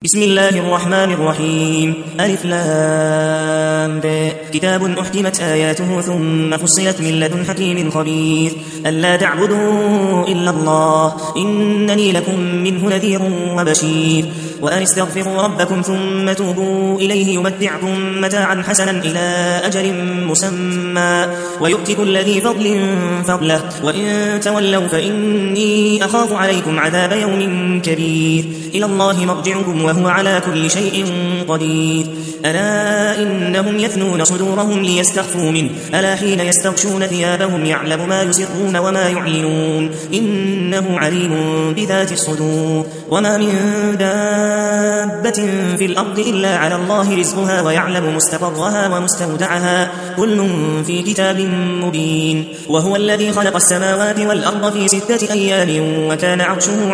بسم الله الرحمن الرحيم. ألف لام ب. كتاب أحكمت آياته ثم فصلت من لدن حكيم خبير ألا تعبدوا إلا الله إنني لكم منه نذير وبشير وأن استغفروا ربكم ثم توبوا إليه يمتعكم متاعا حسنا إلى أجل مسمى ويؤتي كل ذي فضل فضله وإن تولوا فإني أخاف عليكم عذاب يوم كبير إلى الله مرجعكم وهو على كل شيء قدير ألا إنهم يثنون صدورهم ليستخفوا منه ألا حين يستغشون ثيابهم يعلم ما يسرون وما يعلنون إنه عليم بذات الصدور وما من دابة في الأرض إلا على الله رزقها ويعلم مستقرها ومستودعها كل في كتاب مبين وهو الذي خلق السماوات والأرض في 6 أيام وكان عرشه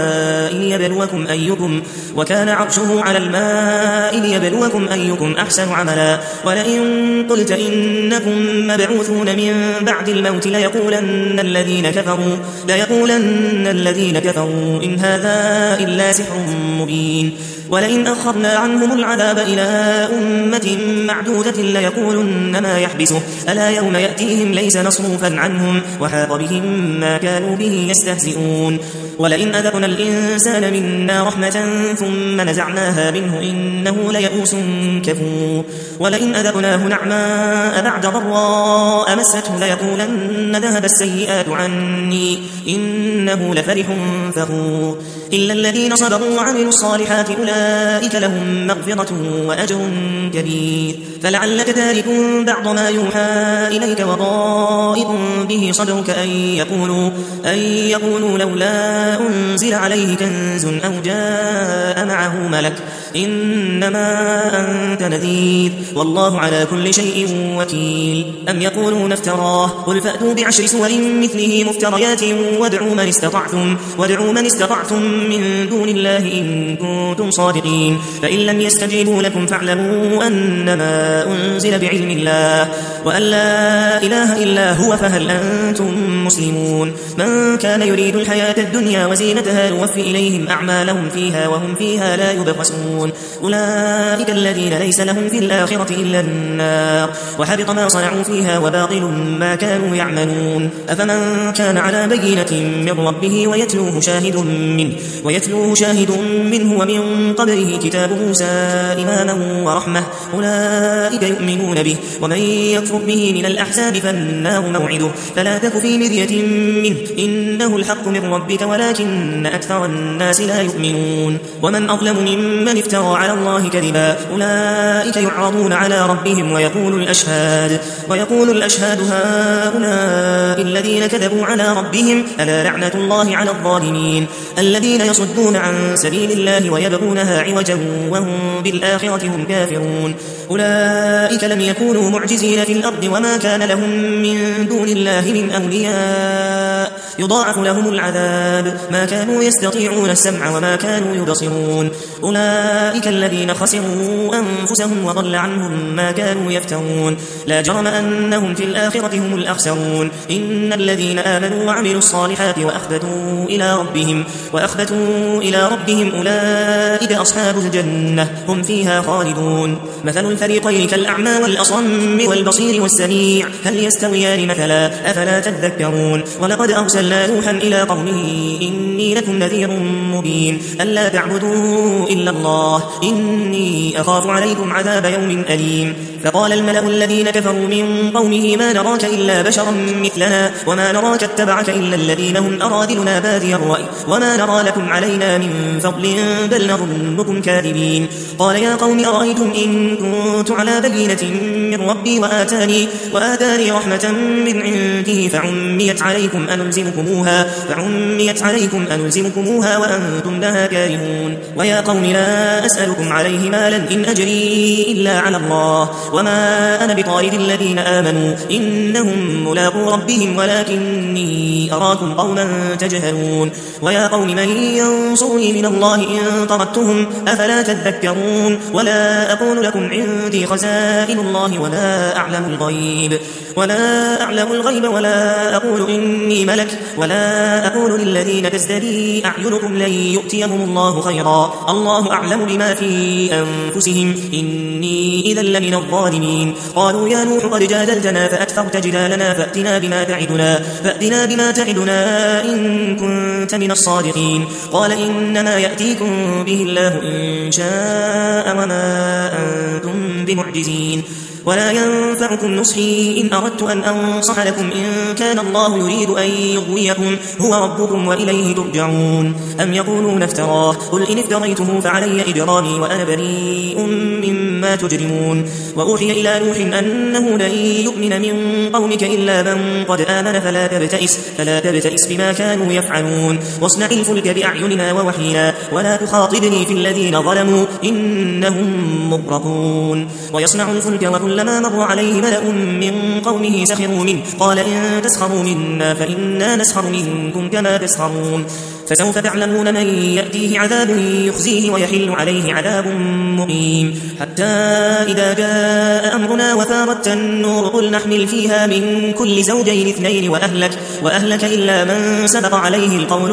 على الماء ليبلوكم أحسن عملا ولئن قلت إنكم مبعوثون من بعد الموت ليقولن الذين كفروا إن هذا إلا سحر مبين ولئن أخرنا عنهم العذاب إلى أمة معدودة ليقولن ما يحبسه ألا يوم يأتيهم ليس مصروفا عنهم وحاق بهم ما كانوا به يستهزئون ولئن أذقنا الإنسان منا رحمة ثم نزعناها منه إنه ليئوس كفور ولئن أذقناه نعماء بعد ضراء مسته ليقولن ذهب السيئات عني إنه لفرح فخور إلا الذين صبروا وعملوا الصالحات أولئك لهم مغفرة وأجر كبير فلعلك تارك بعض ما يوحى إليك وضائق به صدرك أن يقولوا لولا أنزل عليه كنز أو جاء معه ملك إنما أنت نذير والله على كل شيء وكيل أم يقولون افتراه قل فأتوا ب10 سور مثله مفتريات وادعوا من استطعتم من دون الله إن كنتم صادقين فإن لم يستجيبوا لكم فاعلموا أنما أنزل بعلم الله وأن لا إله إلا هو فهل أنتم مسلمون من كان يريد الحياة الدنيا وزينتها نوفي إليهم أعمالهم فيها وهم فيها لا يبخسون أولئك الذين ليس لهم في الآخرة إلا النار وحبط ما صنعوا فيها وباطل ما كانوا يعملون أفمن كان على بينة من ربه ويتلوه شاهد منه ومن قبله كتاب موسى إماما ورحمة أولئك يؤمنون به ومن يكفر به من الأحزاب فالنار موعده فلا تك في مرية منه إنه الحق من ربك ولكن أكثر الناس لا يؤمنون ومن أظلم ممن افترى على الله كذبا أولئك يعرضون على ربهم ويقول الأشهاد هؤلاء الذين كذبوا على ربهم ألا لعنة الله على الظالمين الذين يصدون عن سبيل الله ويبغونها عوجا وهم بالآخرة هم كافرون أولئك لم يكونوا معجزين في الأرض وما كان لهم من دون الله من أولياء يضاعف لهم العذاب ما كانوا يستطيعون السمع وما كانوا يبصرون أولئك الذين خسروا أنفسهم وضل عنهم ما كانوا يفترون لا جرم أنهم في الآخرة هم الأخسرون إن الذين آمنوا وعملوا الصالحات وأخبتوا إلى ربهم أولئك أصحاب الجنة هم فيها خالدون مثل الفريقين كالأعمى والأصم والبصير والسميع هل يستويان مثلا أفلا تذكرون ولقد أرسلنا نوحا إلى قومه إني لكم نذير مبين ألا تعبدوا إلا الله إني أخاف عليكم عذاب يوم أليم فقال الملأ الذين كفروا من قومه ما نراك إلا بشرا مثلنا وما نراك اتبعك إلا الذين هم أراذلنا بادي الرأي وما نرى لكم علينا من فضل بل نظنكم كاذبين قال يا قوم أرأيتم إن كنت على بينة من ربي وآتاني رحمة من عنده فعميت عليكم أنلزمكموها وأنتم لها كارهون ويا قوم لا أسألكم عليه مالا إن أجري إلا على الله وما أنا بطارد الذين آمنوا إنهم ملاقو ربهم ولكني أراكم قوما تجهلون ويا قوم من ينصرني من الله إن طردتهم أفلا تذكرون ولا أقول لكم عندي خزائن الله ولا أعلم الغيب ولا أعلم الغيب ولا أقول إني ملك ولا أقول للذين تزدري أعينكم لن يؤتيهم الله خيرا الله أعلم بما في أنفسهم إني إذا لمن الظالمين قالوا يا نوح قد جادلتنا فأكثرت جدالنا فأتنا بما تعدنا إن كنت من الصادقين قال إنما يأتيكم به الله إن شاء وما أنتم بمعجزين ولا ينفعكم نصحي إن أردت أن أنصح لكم إن كان الله يريد أن يغويكم هو ربكم وإليه ترجعون أم يقولون افتراه قل إن افتريته فعلي إجرامي وأنا بريء مما تجرمون وأوحي إلى نوح أنه لن يؤمن من قومك إلا من قد آمن فلا تبتئس بما كانوا يفعلون واصنع الفلك بأعيننا ووحينا ولا تخاطبني في الذين ظلموا إنهم مغرقون ويصنع الفلك وكلما مر عليه ملأ من قومه سخروا منه قال إن تسخروا منا فإنا نسخر منكم كما تسخرون فسوف تعلمون من يأتيه عذاب يخزيه ويحل عليه عذاب مقيم حتى إذا جاء أمرنا وفارت النور قل نحمل فيها من كل زوجين اثنين وأهلك إلا من سبق عليه القول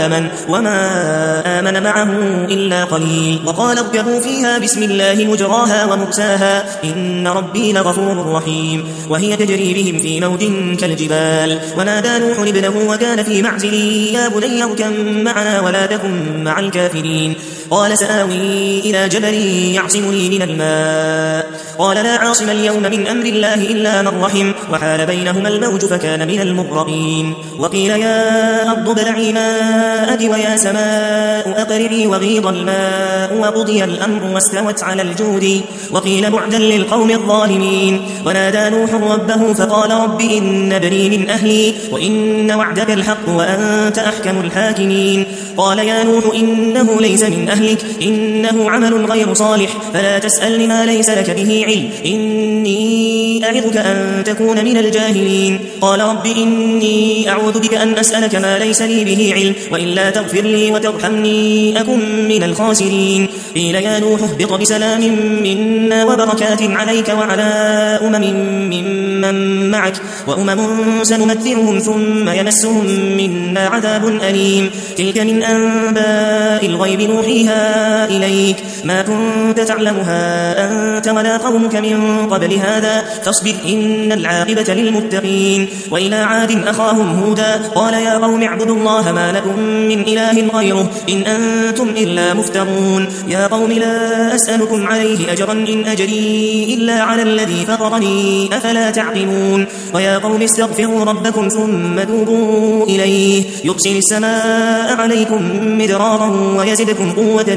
وما آمن معه إلا قليل وقال اركبوا فيها بسم الله مجراها ومرساها إن ربي لغفور رحيم وهي تجري بهم في موج كالجبال ونادى نوح ابنه وكان في معزل يا بني اركب معنا ولا تكن مع الكافرين قال سآوي إلى جبل يعصمني من الماء قال لا عاصم اليوم من أمر الله إلا من رحم وحال بينهما الموج فكان من المغرقين وقيل يا أرض ابلعي ماءك ويا سماء أقلعي وغيض الماء وقضي الأمر واستوت على الجود وقيل بعدا للقوم الظالمين ونادى نوح ربه فقال رب إن ابني من أهلي وإن وعدك الحق وأنت أحكم الحاكمين قال يا نوح إنه ليس من أهلك إنه عمل غير صالح فلا تسأل ما ليس لك به علم إني أعظك أن تكون من الجاهلين قال رب إني أعوذ بك أن أسألك ما ليس لي به علم وإلا تغفر لي وترحمني أكن من الخاسرين قيل يا نوح اهبط بسلام منا وبركات عليك وعلى ممن معك وأمم سنمتعهم ثم يمسهم منا عذاب أليم تلك من أنباء الغيب نوحيها إليك ما كنت تعلمها أنت ولا قومك من قبل هذا فاصبر إن العاقبة للمتقين وإلى عاد أخاهم هودا قال يا قوم اعبدوا الله ما لكم من إله غيره إن أنتم إلا مفترون يا قوم لا أسألكم عليه أجرا إن أجري إلا على الذي فطرني أفلا تعقلون ويا قوم استغفروا ربكم ثم توبوا إليه يرسل السماء عليكم مدرارا ويزدكم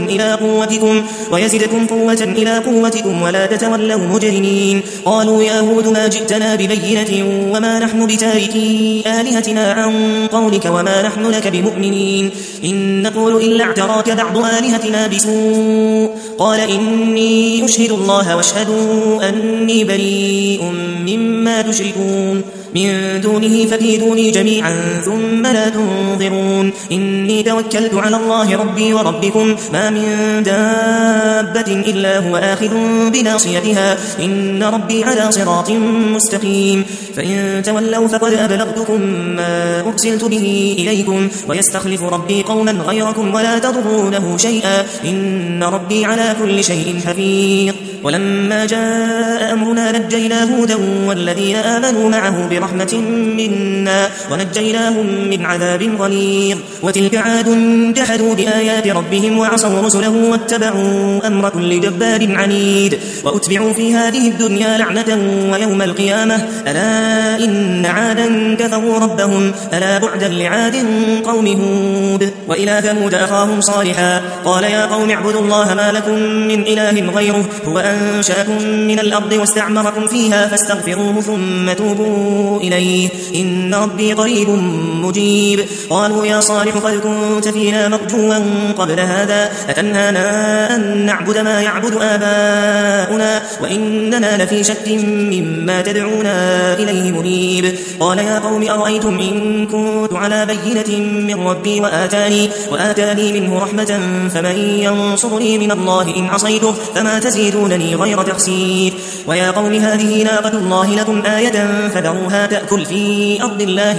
قوة إلى قوتكم ولا تتولوا مجرمين قالوا يا هود ما جئتنا ببينة وما نحن بتاركي آلهتنا عن قولك وما نحن لك بمؤمنين إن نقول إلا اعتراك بعض آلهتنا بسوء قال إني أشهد الله واشهدوا أني بريء مما تشركون من دونه فكيدوني جميعا ثم لا تنظرون إني توكلت على الله ربي وربكم ما من دابة إلا هو آخذ بناصيتها إن ربي على صراط مستقيم فإن تولوا فقد أبلغتكم ما أرسلت به إليكم ويستخلف ربي قوما غيركم ولا تضرونه شيئا إن ربي على كل شيء حفيظ ولما جاء أمرنا نجينا هودا والذين آمنوا معه برحمة منا ونجيناهم من عذاب غليظ وتلك عاد جحدوا بآيات ربهم وعصوا رسله واتبعوا أمر كل جبار عنيد وأتبعوا في هذه الدنيا لعنة ويوم القيامة ألا إن عادا كفروا ربهم ألا بعدا لعاد قوم هود وإلى ثمود أخاهم صالحا قال يا قوم اعبدوا الله ما لكم من إله غيره هو أنشأكم من الأرض واستعمركم فيها فاستغفروه ثم توبوا إليه إن ربي قريب مجيب قالوا يا صالح قد كنت فينا مرجوا قبل هذا أتنهانا أن نعبد ما يعبد آباؤنا وإننا لفي شك مما تدعونا إليه مريب قال يا قوم أرأيتم إن كنت على بينة من ربي هداني وآتاني منه رحمة فمن ينصرني من الله إن عصيته فما تزيدونني غير تخسير ويا قوم هذه ناقة الله لكم آية فذروها تأكل في أرض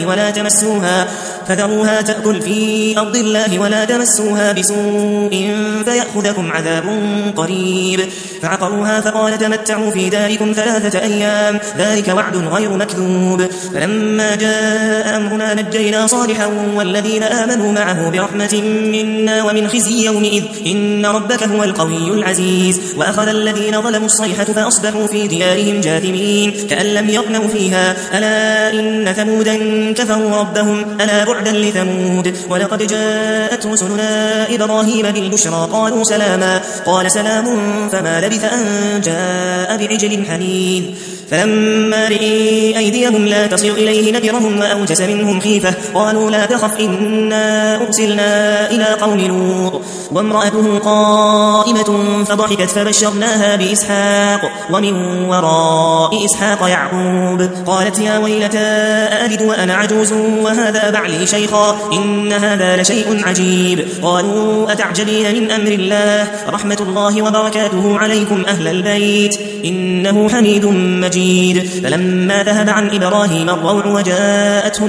الله ولا تمسوها بسوء فيأخذكم عذاب قريب فعقروها فقال تمتعوا في داركم 3 أيام ذلك وعد غير مكذوب فلما جاء أمرنا نجينا صالحا والذين آمنوا معه برحمة منا ومن خزي يومئذ إن ربك هو القوي العزيز وأخذ الذين ظلموا الصيحة فأصبحوا في ديارهم جاثمين كأن لم يغنوا فيها ألا إن ثمودا كفروا ربهم ألا بعدا لثمود ولقد جاءت رسلنا إبراهيم بالبشرى قالوا سلاما قال سلام فما لبث أن جاء بعجل حنيذ فلما رئي أيديهم لا تصل إليه نكرهم وأوجس منهم خيفة قالوا لا تخف إنا أرسلنا إلى قوم لوط وامرأته قائمة فضحكت فبشرناها بإسحاق ومن وراء إسحاق يعقوب قالت يا ويلتى أألد وأنا عجوز وهذا بعلي شيخا إن هذا لشيء عجيب قالوا أتعجبين من أمر الله رحمة الله وبركاته عليكم أهل البيت إنه حميد مجيد فلما ذهب عن إبراهيم الروع وجاءته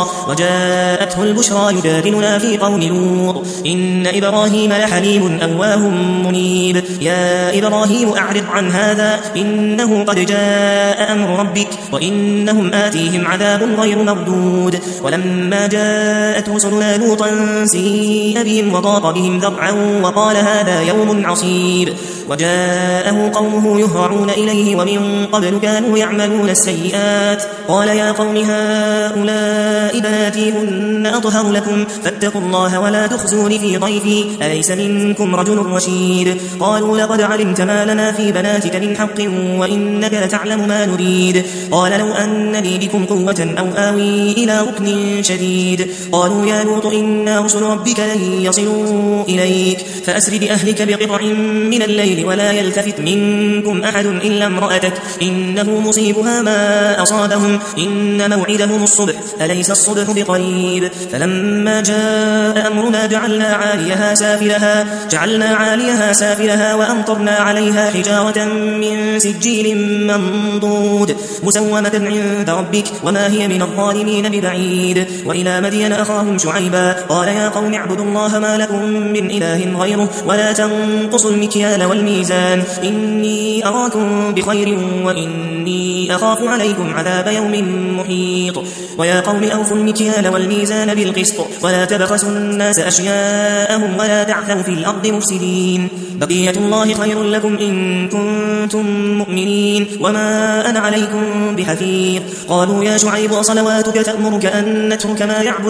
البشرى يجادلنا في قوم لوط إن إبراهيم لحليم أواه منيب يا إبراهيم أعرض عن هذا إنه قد جاء أمر ربك وإنهم آتيهم عذاب غير مردود ولما جاءت رسلنا لوطا سيء بهم وضاق بهم ذرعا وقال هذا يوم عصيب وجاءه قومه يهرعون إليه ومن قبل كانوا يعملون السيئات قال يا قوم هؤلاء بناتي هن أطهر لكم فاتقوا الله ولا تخزون في ضيفي أليس منكم رجل رشيد قالوا لقد علمت ما لنا في بناتك من حق وإنك لتعلم ما نريد قال لو أن لي بكم قوة أو آوي إلى ركن شديد قالوا يا لوط إنا رسل ربك لن يصلوا إليك فأسر بأهلك بقطع من الليل ولا يلتفت منكم أحد إلا امرأتك إنه مصيبها ما أصابهم إن موعدهم الصبح أليس الصبح بقريب فلما جاء أمرنا جعلنا عاليها سافلها وأمطرنا عليها حجارة من سجيل منضود مسومة عند ربك وما هي من الظالمين ببعيد وإلى مدين أخاهم شعيبا قال يا قوم اعبدوا الله ما لكم من إله غيره ولا تنقصوا المكيال والميزان إني أراكم بخير وإني أخاف عليكم عذاب يوم محيط ويا قوم أوفوا المكيال والميزان بالقسط ولا تبخسوا الناس أشياءهم ولا تعثوا في الأرض مفسدين بقية الله خير لكم إن كنتم مؤمنين وما أنا عليكم بحفيظ قالوا يا شعيب صلواتك تأمرك أن نترك ما يعبد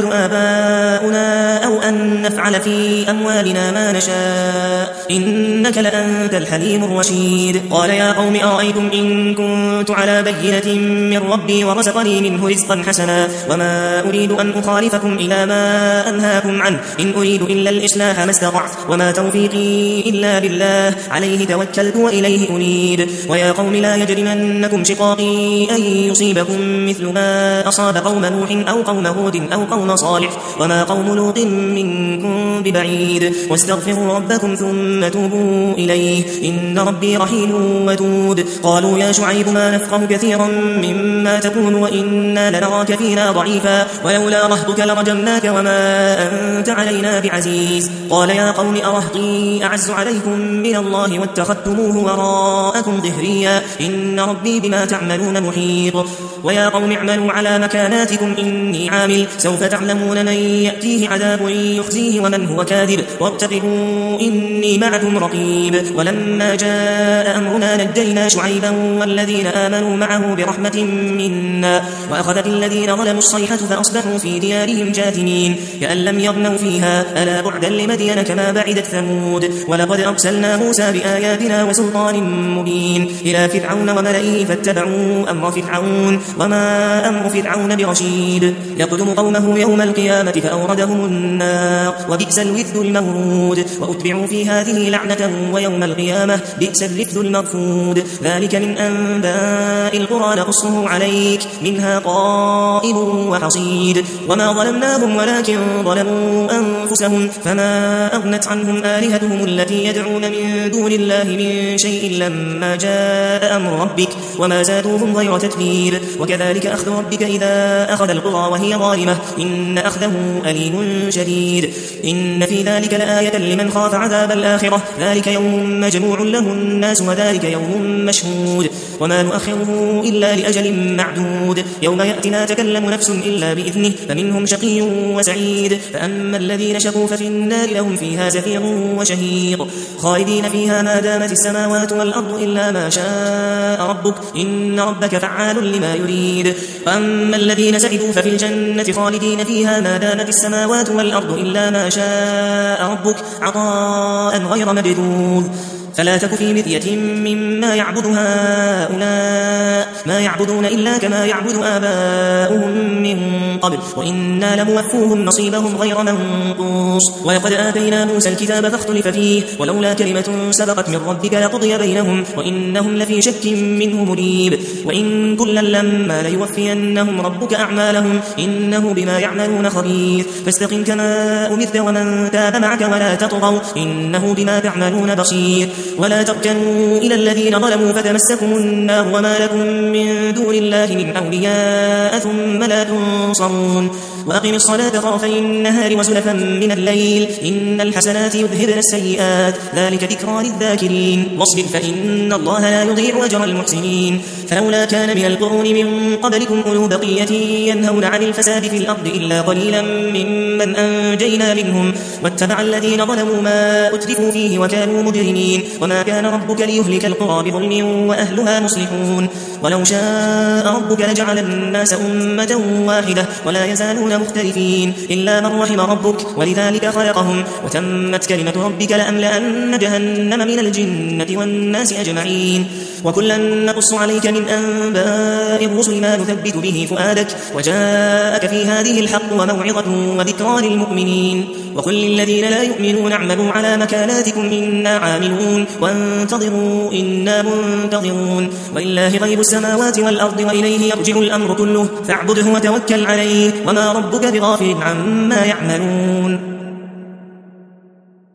آباؤنا أو أن نفعل في أموالنا ما نشاء إنك لأنت الحليم الرشيد قال يا قوم أرأيتم إن كنت على بينة من ربي ورزقني منه رزقا حسنا وما أريد أن أخالفكم إلى ما أنهاكم عنه إن أريد إلا الإصلاح ما استطعت وما توفيقي إلا بالله عليه توكلت وإليه أنيب ويا قوم لا يجرمنكم شقاقي أن يصيبكم مثل ما أصاب قوم نوح أو قوم هود أو قوم صالح وما قوم لوط منكم ببعيد واستغفروا ربكم ثم توبوا إليه إن ربي رحيم ودود قالوا يا شعيب ما نفقه كثيرا مما تقول وإنا لنراك فينا ضعيفا ولولا رهبك لرجمناك وما أنت علينا بعزيز قال يا قوم أرهطي أعز عليكم من الله واتخذتموه وراءكم ظهريا إن ربي بما تعملون محيط ويا قوم اعملوا على مكاناتكم إني عامل سوف تعلمون من يأتيه عذاب يخزيه ومن هو كاذب وارتقبوا إني معكم رقيب ولما جاء أمرنا نجينا شعيبا والذين آمنوا معه برحمة منا وأخذت الذين ظلموا الصيحة فأصبحوا في ديارهم جاثمين كأن لم يغنوا فيها ألا بعدا لمدين كما بعدت ثمود ولقد أرسلنا موسى بآياتنا وسلطان مبين إلى فرعون وملئه فاتبعوا أمر فرعون وما أمر فرعون برشيد يقدم قومه يوم القيامة فأوردهم النار وبئس الوفد المورود وأتبعوا في هذه لعنة ويوم القيامة بئس الرفد المرفود ذلك من أنباء القرى نقصه عليك منها قائم وحصيد وما ظلمناهم ولكن ظلموا أنفسهم فما أغنت عنهم آلهتهم التي يدعون من دون الله من شيء لما جاء أمر ربك وما زادوهم غير تتبير وكذلك أخذ ربك إذا أخذ القرى وهي ظالمة إن أخذه أليم شديد إن في ذلك لآية لمن خاف عذاب الآخرة ذلك يوم مجموع له الناس وذلك يوم مشهود وما نؤخره إلا لأجل معدود يوم يأتي لا تكلم نفس إلا بإذنه فمنهم شقي وسعيد فأما الذين شقوا ففي النار لهم فيها زفير وشهيق خالدين فيها ما دامت السماوات والأرض إلا ما شاء ربك إن ربك فعال لما يريد وأما الذين سعدوا ففي الجنة خالدين فيها ما دامت السماوات والأرض إلا ما شاء ربك عطاء غير مجدود فلا تك في مرية مما يعبد هؤلاء ما يعبدون إلا كما يعبد آباؤهم من قبل وإنا لموفوهم نصيبهم غير منقوص ولقد آتينا موسى الكتاب فاختلف فيه ولولا كلمة سبقت من ربك لقضي بينهم وإنهم لفي شك منه مريب وإن كلا لما ليوفينهم ربك أعمالهم إنه بما يعملون خبير فاستقم كما أمرت ومن تاب معك ولا تطغوا إنه بما تعملون بصير ولا تركنوا إلى الذين ظلموا فتمسكم النار وما لكم من دون الله من أولياء ثم لا تنصرون وأقم الصلاة طرفي النهار وزلفا من الليل إن الحسنات يذهبن السيئات ذلك ذكرى للذاكرين واصبر فإن الله لا يضيع أجر المحسنين فلولا كان من القرون من قبلكم أولو بقية ينهون عن الفساد في الأرض إلا قليلا ممن أنجينا منهم واتبع الذين ظلموا ما أترفوا فيه وكانوا مجرمين وما كان ربك ليهلك القرى بظلم وأهلها مصلحون ولو شاء ربك لجعل الناس أمة واحدة ولا يزالون مختلفين إلا من رحم ربك ولذلك خلقهم وتمت كلمة ربك لأملأن جهنم من الجنة والناس أجمعين وكلا نقص عليك من أنباء الرسل ما نثبت به فؤادك وجاءك في هذه الحق وموعظة وذكرى للمؤمنين وقل للذين لا يؤمنون اعملوا على مكاناتكم إنا عاملون وانتظروا إنا منتظرون ولله غيب السماوات والأرض وإليه يرجع الأمر كله فاعبده وتوكل عليه وما ربك بغافل عما يعملون